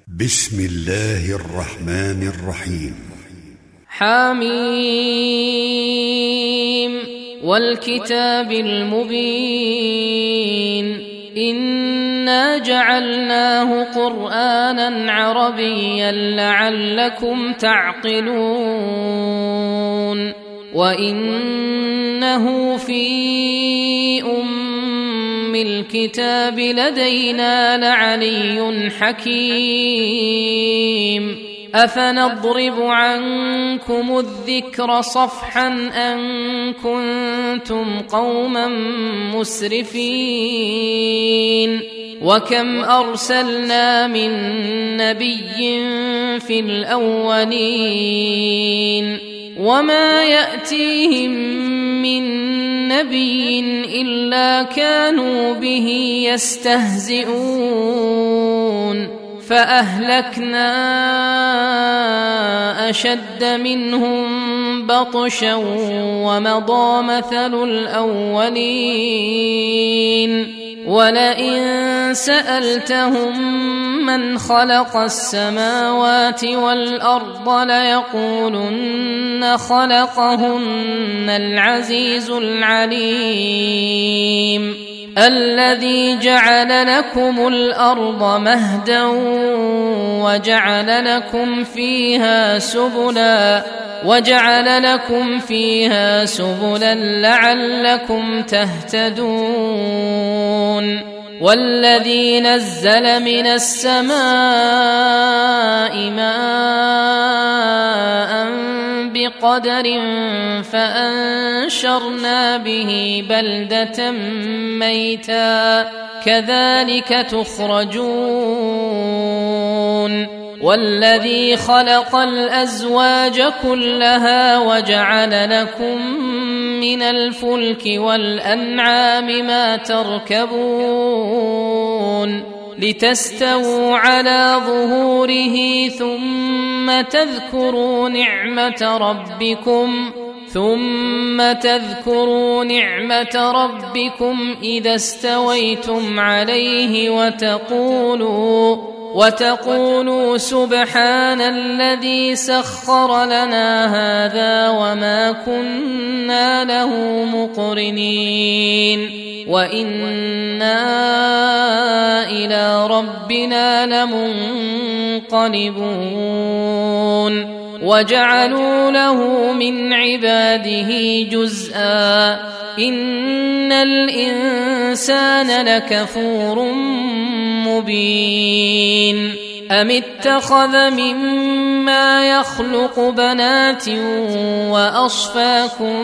بسم الله الرحمن الرحيم. حميم والكتاب المبين إنا جعلناه قرآنا عربيا لعلكم تعقلون وإنه في الكتاب لدينا لعلي حكيم أفنضرب عنكم الذكر صفحا أن كنتم قوما مسرفين وكم أرسلنا من نبي في الأولين وما يأتيهم من نبي إلا كانوا به يستهزئون فأهلكنا أشد منهم بطشا ومضى مثل الأولين ولئن سألتهم من خلق السماوات والأرض ليقولن خلقهن العزيز العليم الذي جعل لكم الأرض مهدا وجعل لكم فيها سبلا لعلكم تهتدون والذي نزل من السماء ماء بقدر فأنشرنا به بلدة ميتا كذلك تخرجون والذي خلق الأزواج كلها وجعل لكم من الفلك والأنعام ما تركبون لتستووا على ظهوره ثم تذكروا نعمة ربكم إذا استويتم عليه وتقولوا سبحان الذي سخر لنا هذا وما كنا له مقرنين وإنا إلى ربنا لمنقلبون وجعلوا له من عباده جزءا إن الإنسان لكفور مبين أم اتخذ مما يخلق بنات وأصفاكم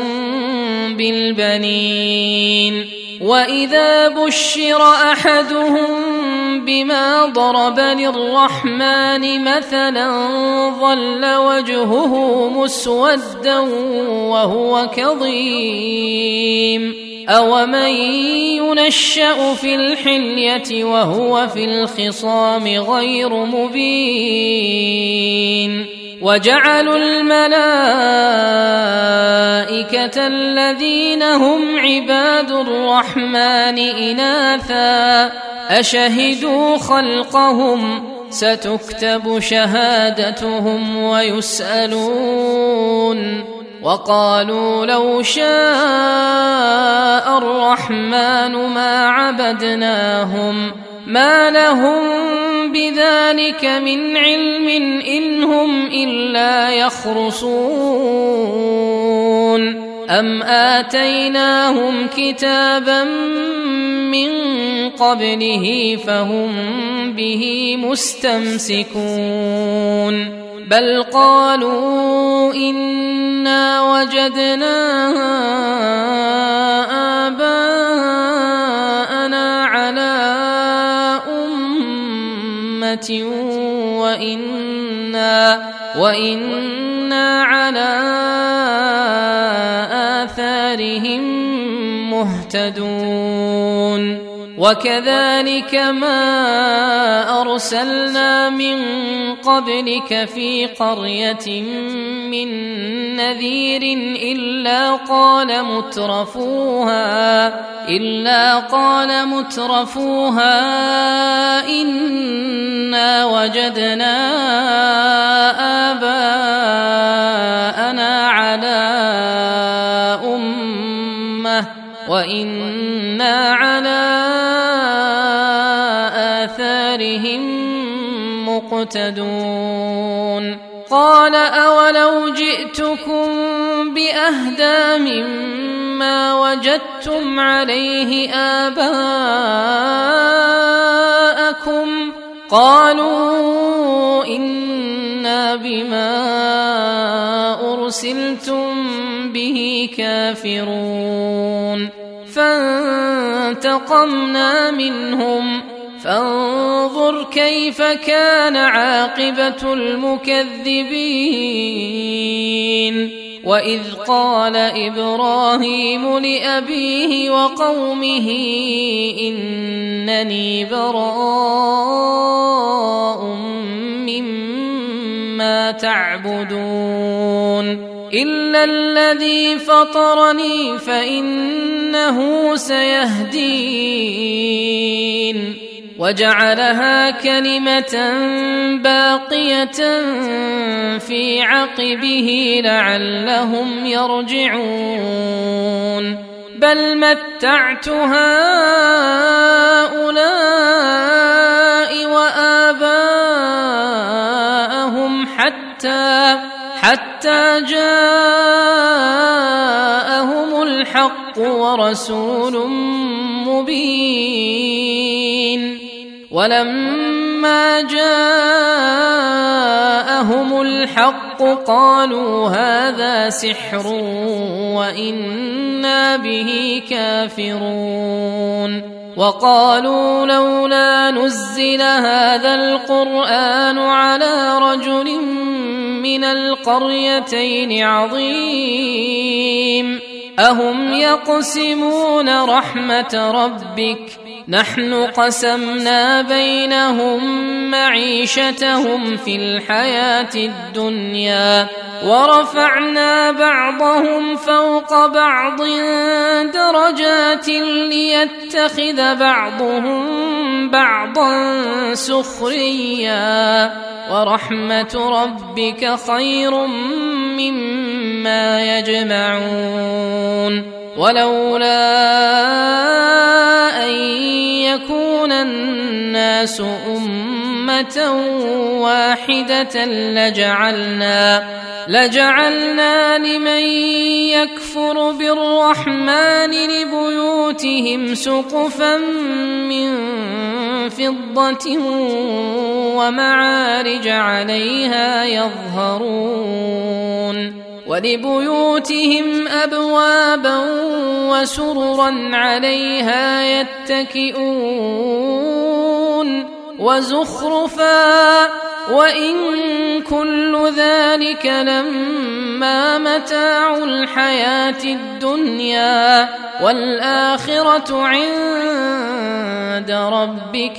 بالبنين وإذا بشر أحدهم بما ضرب للرحمن مثلا ظل وجهه مسودا وهو كظيم أومن ينشأ في الحلية وهو في الخصام غير مبين وجعلوا الملائكة الذين هم عباد الرحمن إناثا أشهدوا خلقهم ستكتب شهادتهم ويسألون وقالوا لو شاء الرحمن ما عبدناهم ما لهم بذلك من علم إن هم إلا يخرصون أم آتيناهم كتابا من قبله فهم به مستمسكون بل قالوا إنا وجدنا آباءنا على أمة وإنا على آثارهم مهتدون وكذلك ما أرسلنا من قبلك في قرية من نذير إلا قال مترفوها إنا وجدنا آباءنا على أمة وإنا على آثارهم مقتدون قال أولو جئتكم بأهدى مما وجدتم عليه آباءكم قالوا إنا بما أرسلتم به كافرون فانتقمنا منهم فانظر كيف كان عاقبة المكذبين وإذ قال إبراهيم لأبيه وقومه إنني براء مما تعبدون إلا الذي فطرني فإنه سيهدين وجعلها كلمة باقية في عقبه لعلهم يرجعون بل متعت هؤلاء وآباءهم حتى جاءهم الحق ورسول مبين ولما جاءهم الحق قالوا هذا سحر وإنا به كافرون وقالوا لولا نزل هذا القرآن على رجل من القريتين عظيم أهم يقسمون رحمة ربك نحن قسمنا بينهم معيشتهم في الحياة الدنيا ورفعنا بعضهم فوق بعض درجات ليتخذ بعضهم بعضا سخريا ورحمة ربك خير مما يجمعون ولولا أن يكون الناس أمة واحدة لجعلنا لمن يكفر بالرحمن لبيوتهم سقفا من فضة ومعارج عليها يظهرون ولبيوتهم أبوابا وسررا عليها يتكئون وزخرفا وإن كل ذلك لما متاع الحياة الدنيا والآخرة عند ربك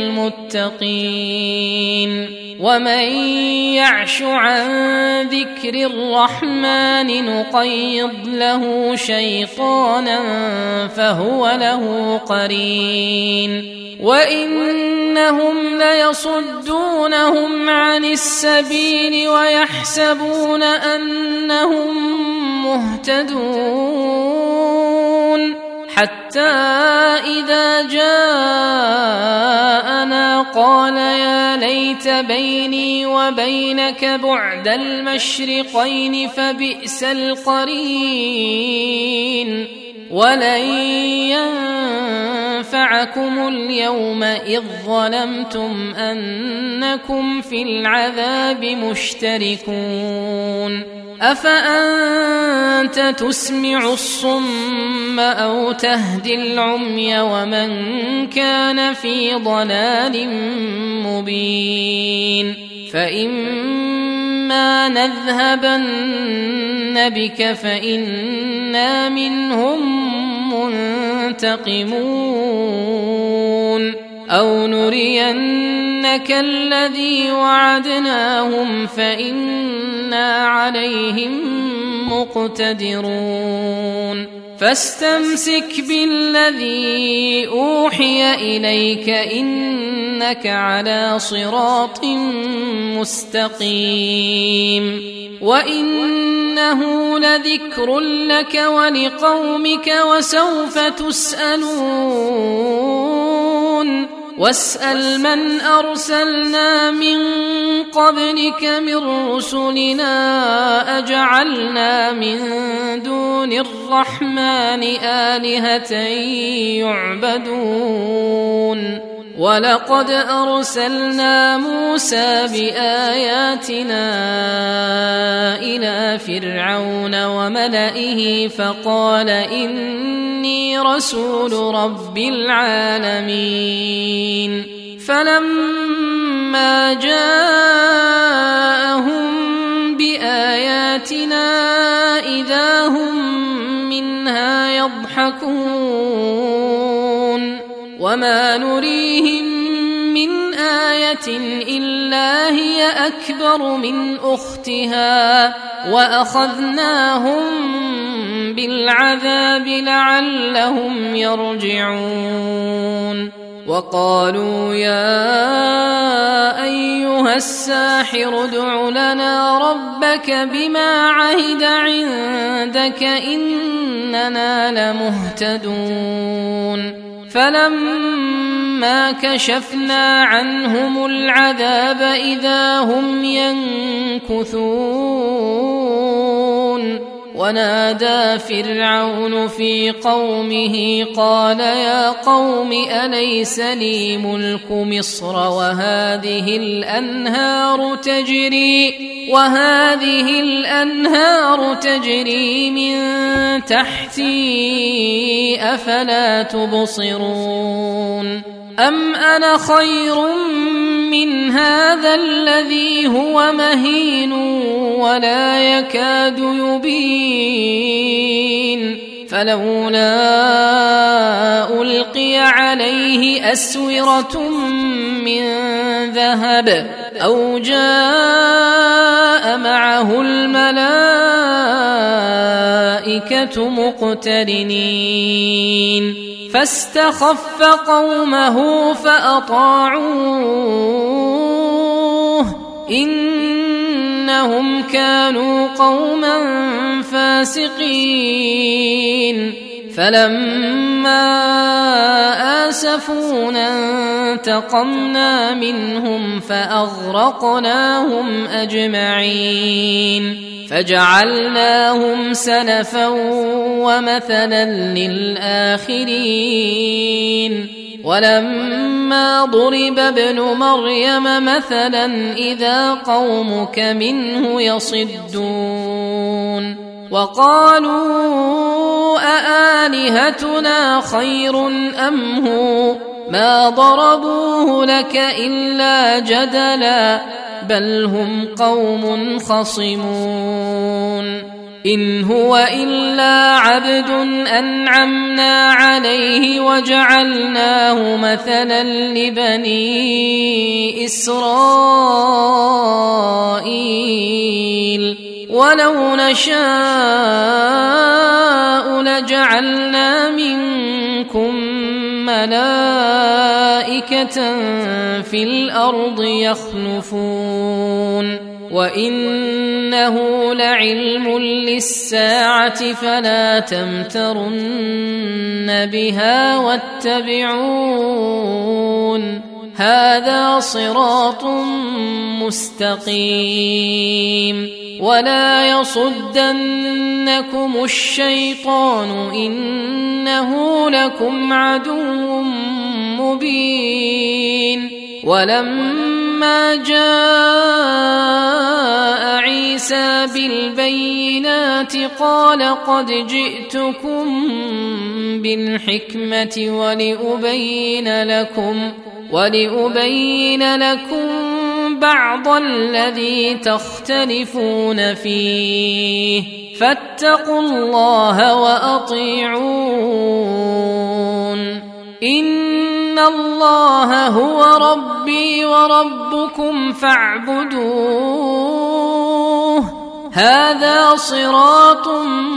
للمتقين ومن يعش عن ذكر الرحمن نقيض له شيطانا فهو له قرين وإنهم ليصدونهم عن السبيل ويحسبون أنهم مهتدون حتى إذا جاءنا قال يا ليت بيني وبينك بعد المشرقين فبئس القرين ولن ينفعكم اليوم إذ ظلمتم أنكم في العذاب مشتركون أفأنت تسمع الصم أو تهدي العمي ومن كان في ضلال مبين فإما نذهبن بك فإنا منهم ينتقمون أو نرينك الذي وعدناهم فإنا عليهم مقتدرون فاستمسك بالذي أوحي إليك إنك على صراط مستقيم وإنه لذكر لك ولقومك وسوف تسألون واسأل من أرسلنا من قبلك من رسلنا أجعلنا من دون الرحمن آلهة يعبدون ولقد أرسلنا موسى بآياتنا إلى فرعون وملئه فقال إني رسول رب العالمين فلما جاءهم بآياتنا إذا هم منها يضحكون وما نريهم من آية إلا هي أكبر من أختها وأخذناهم بالعذاب لعلهم يرجعون وقالوا يا أيها الساحر ادع لنا ربك بما عهد عندك إننا لمهتدون فلما كشفنا عنهم العذاب إذا هم ينكثون ونادى فرعون في قومه قال يا قوم أليس لي ملك مصر وهذه الأنهار تجري من تحتي أفلا تبصرون أم أنا خير من هذا الذي هو مهين ولا يكاد يبين فلولا ألقي عليه أسورة من ذهب أو جاء معه الملائكة مقترنين فاستخف قومه فأطاعوه إنهم كانوا قوما فاسقين فلما آسفونا انتقمنا منهم فأغرقناهم أجمعين فجعلناهم سلفا ومثلا للآخرين ولما ضرب ابن مريم مثلا إذا قومك منه يصدون وقالوا أآلهتنا خير أم هو ما ضربوه لك إلا جدلا بل هم قوم خصمون إن هو إلا عبد أنعمنا عليه وجعلناه مثلا لبني إسرائيل ولو نشاء لجعلنا منكم ملائكة في الأرض يخلفون وإنه لعلم للساعة فلا تمترن بها واتبعون هذا صراط مستقيم ولا يصدنكم الشيطان إنه لكم عدو مبين ولما جاء عيسى بالبينات قال قد جئتكم بالحكمة ولأبين لكم بعض الذي تختلفون فيه فاتقوا الله وأطيعون إن الله هو ربي وربكم فاعبدوه هذا صراط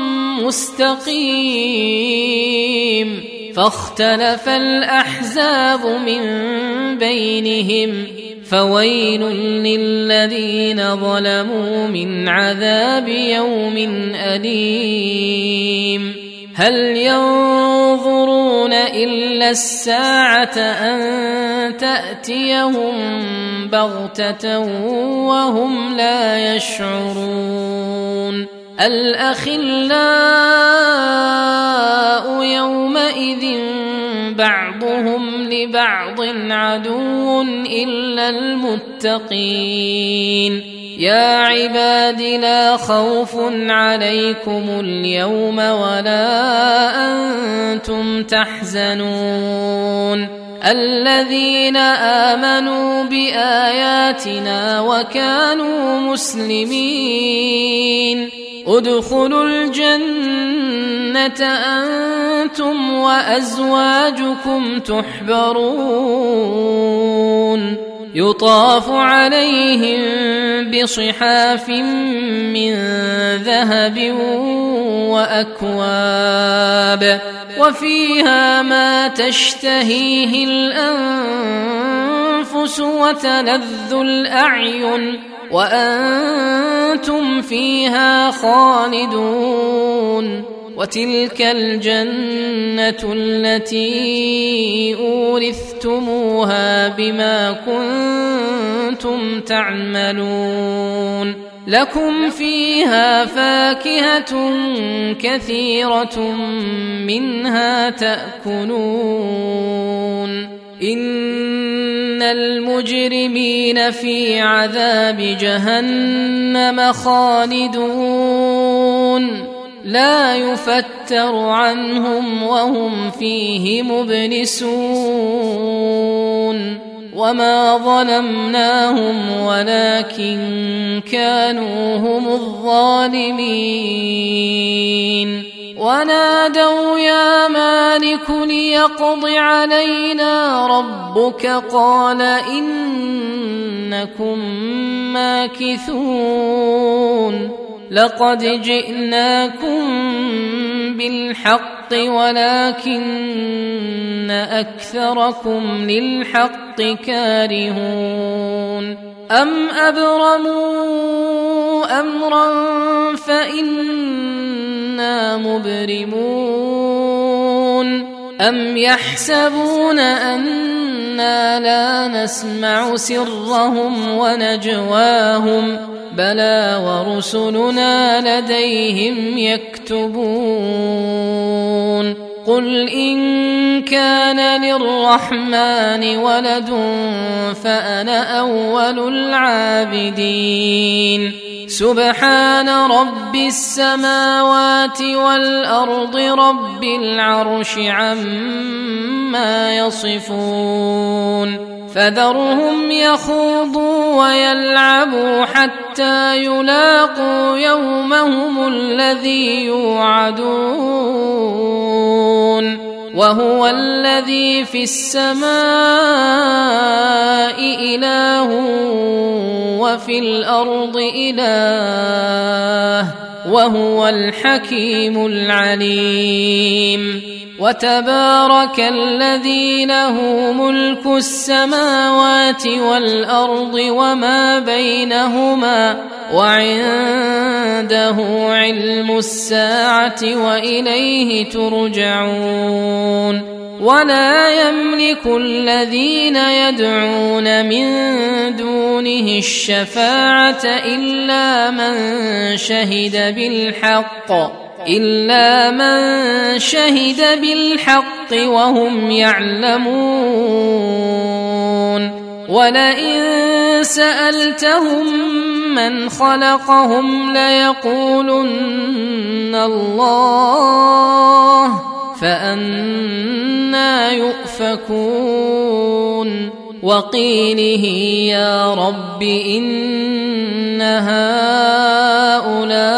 مستقيم فاختلف الأحزاب من بينهم فويل للذين ظلموا من عذاب يوم أليم هل ينظرون إلا الساعة أن تأتيهم بغتة وهم لا يشعرون الأخلاء يومئذ بعضهم لبعض عدو إلا المتقين يا عباد لا خوف عليكم اليوم ولا أنتم تحزنون الذين آمنوا بآياتنا وكانوا مسلمين ادخلوا الجنة أنتم وأزواجكم تحبرون يطاف عليهم بصحاف من ذهب وأكواب وفيها ما تشتهيه الأنفس وتلذ الأعين وأنتم فيها خالدون وتلك الجنة التي أورثتموها بما كنتم تعملون لكم فيها فاكهة كثيرة منها تأكلون إن المجرمين في عذاب جهنم خالدون لا يفتر عنهم وهم فيه مبلسون وما ظلمناهم ولكن كانوا هم الظالمين ونادوا يا مالك ليقض علينا ربك قال إنكم ماكثون لقد جئناكم بالحق ولكن أكثركم للحق كارهون أم أبرموا أمرا فإنا مبرمون أم يحسبون أنا لا نسمع سرهم ونجواهم بلى ورسلنا لديهم يكتبون قل إن كان للرحمن ولد فأنا أول العابدين سبحان رب السماوات والأرض رب العرش عما يصفون فذرهم يخوضوا ويلعبوا حتى يلاقوا يومهم الذي يوعدون وهو الذي في السماء إله وفي الأرض إله وهو الحكيم العليم وتبارك الذي له ملك السماوات والأرض وما بينهما وعنده علم الساعة وإليه ترجعون ولا يملك الذين يدعون من دونه الشفاعة إلا من شهد بالحق وهم يعلمون ولئن سألتهم من خلقهم ليقولن الله فأنى يؤفكون وقيله يا رب إن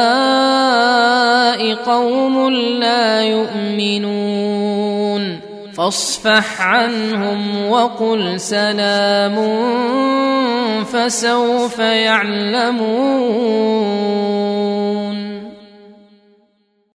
هؤلاء قوم لا يؤمنون فاصفح عنهم وقل سلام فسوف يعلمون.